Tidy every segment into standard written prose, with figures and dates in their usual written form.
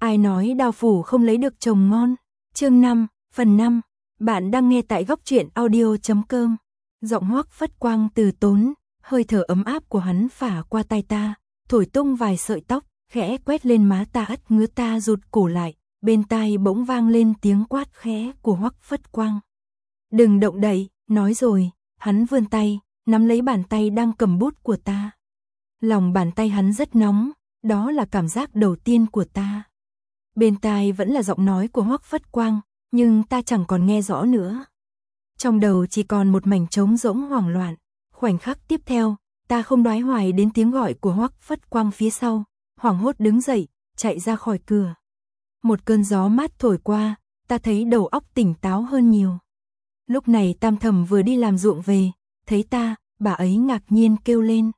Ai nói đao phủ không lấy được chồng ngon? Chương 5, phần 5. Bạn đang nghe tại góc truyện audio.com. Giọng Hoắc Phất Quang từ tốn, hơi thở ấm áp của hắn phả qua tai ta, thổi tung vài sợi tóc, khẽ quét lên má ta, ất ngứa ta rụt cổ lại, bên tai bỗng vang lên tiếng quát khẽ của Hoắc Phất Quang. Đừng động đậy, nói rồi, hắn vươn tay, nắm lấy bàn tay đang cầm bút của ta. Lòng bàn tay hắn rất nóng, đó là cảm giác đầu tiên của ta. Bên tai vẫn là giọng nói của Hoắc Phất Quang, nhưng ta chẳng còn nghe rõ nữa. Trong đầu chỉ còn một mảnh trống rỗng hoảng loạn. Khoảnh khắc tiếp theo, ta không đoái hoài đến tiếng gọi của Hoắc Phất Quang phía sau, hoảng hốt đứng dậy, chạy ra khỏi cửa. Một cơn gió mát thổi qua, ta thấy đầu óc tỉnh táo hơn nhiều. Lúc này Tam Thẩm vừa đi làm ruộng về, thấy ta, bà ấy ngạc nhiên kêu lên.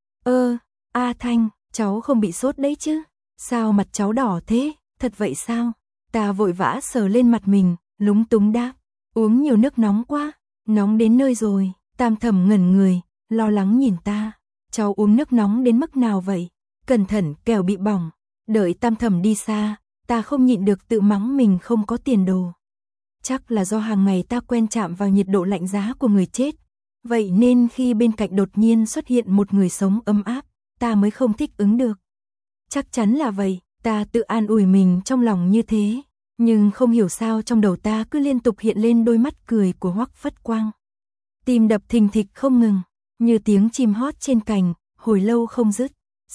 A Thanh, cháu không bị sốt đấy chứ? Sao mặt cháu đỏ thế? Thật vậy sao? Ta vội vã sờ lên mặt mình, lúng túng đáp. Uống nhiều nước nóng quá, nóng đến nơi rồi. Tam Thẩm ngẩn người, lo lắng nhìn ta. Cháu uống nước nóng đến mức nào vậy? Cẩn thận kẻo bị bỏng. Đợi Tam Thẩm đi xa, ta không nhịn được tự mắng mình không có tiền đồ. Chắc là do hàng ngày ta quen chạm vào nhiệt độ lạnh giá của người chết. Vậy nên khi bên cạnh đột nhiên xuất hiện một người sống ấm áp, ta mới không thích ứng được. Chắc chắn là vậy, ta tự an ủi mình trong lòng như thế. Nhưng không hiểu sao trong đầu ta cứ liên tục hiện lên đôi mắt cười của Hoắc Phất Quang. Tim đập thình thịch không ngừng, như tiếng chim hót trên cành, hồi lâu không dứt.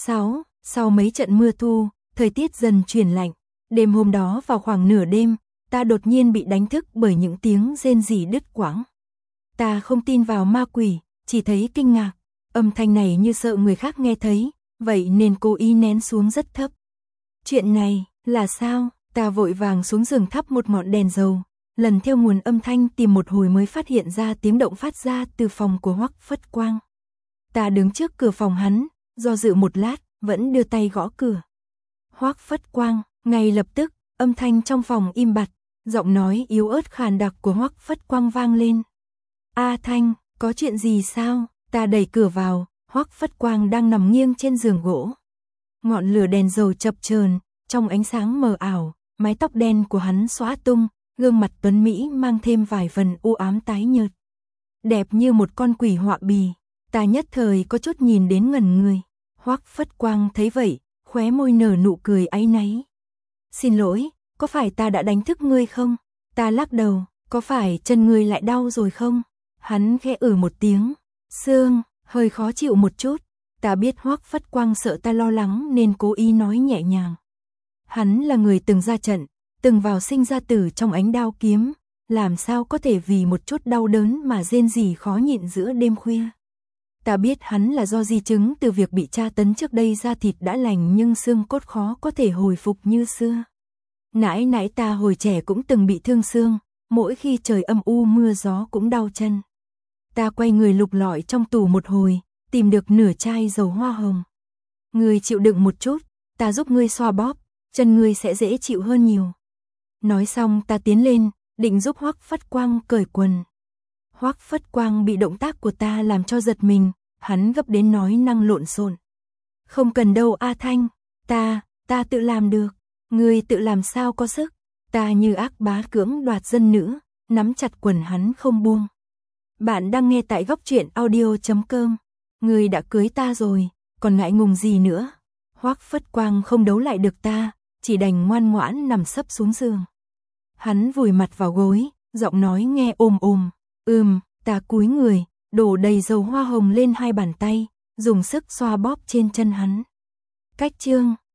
Sau mấy trận mưa thu, thời tiết dần chuyển lạnh. Đêm hôm đó vào khoảng nửa đêm, ta đột nhiên bị đánh thức bởi những tiếng rên rỉ đứt quãng. Ta không tin vào ma quỷ, chỉ thấy kinh ngạc. Âm thanh này như sợ người khác nghe thấy, vậy nên cố ý nén xuống rất thấp. Chuyện này là sao? Ta vội vàng xuống giường thắp một ngọn đèn dầu, lần theo nguồn âm thanh tìm một hồi mới phát hiện ra tiếng động phát ra từ phòng của Hoắc Phất Quang. Ta đứng trước cửa phòng hắn, do dự một lát, vẫn đưa tay gõ cửa. Hoắc Phất Quang, ngay lập tức, âm thanh trong phòng im bặt, giọng nói yếu ớt khàn đặc của Hoắc Phất Quang vang lên. A Thanh, có chuyện gì sao? Ta đẩy cửa vào, Hoắc Phất Quang đang nằm nghiêng trên giường gỗ. Ngọn lửa đèn dầu chập chờn, trong ánh sáng mờ ảo, mái tóc đen của hắn xõa tung, gương mặt tuấn mỹ mang thêm vài phần u ám tái nhợt. Đẹp như một con quỷ họa bì, ta nhất thời có chút nhìn đến ngẩn người. Hoắc Phất Quang thấy vậy, khóe môi nở nụ cười áy náy. Xin lỗi, có phải ta đã đánh thức ngươi không? Ta lắc đầu, có phải chân ngươi lại đau rồi không? Hắn khẽ một tiếng, xương, hơi khó chịu một chút. Ta biết Hoắc Phất Quang sợ ta lo lắng nên cố ý nói nhẹ nhàng. Hắn là người từng ra trận, từng vào sinh ra tử trong ánh đao kiếm, làm sao có thể vì một chút đau đớn mà rên rỉ khó nhịn giữa đêm khuya. Ta biết hắn là do di chứng từ việc bị tra tấn trước đây, da thịt đã lành nhưng xương cốt khó có thể hồi phục như xưa. Nãy nãy ta hồi trẻ cũng từng bị thương xương, mỗi khi trời âm u mưa gió cũng đau chân. Ta quay người lục lọi trong tủ một hồi, tìm được nửa chai dầu hoa hồng. Ngươi chịu đựng một chút, ta giúp ngươi xoa bóp, chân ngươi sẽ dễ chịu hơn nhiều. Nói xong ta tiến lên, định giúp Hoắc Phất Quang cởi quần. Hoắc Phất Quang bị động tác của ta làm cho giật mình, hắn gấp đến nói năng lộn xộn. Không cần đâu A Thanh, ta tự làm được. Ngươi tự làm sao có sức? Ta như ác bá cưỡng đoạt dân nữ, nắm chặt quần hắn không buông. Bạn đang nghe tại góc truyện audio.com. Ngươi đã cưới ta rồi, còn ngại ngùng gì nữa? Hoắc Phất Quang không đấu lại được ta, chỉ đành ngoan ngoãn nằm sấp xuống giường. Hắn vùi mặt vào gối, giọng nói nghe ồm ồm. Ta cúi người, đổ đầy dầu hoa hồng lên hai bàn tay, dùng sức xoa bóp trên chân hắn. Cách chương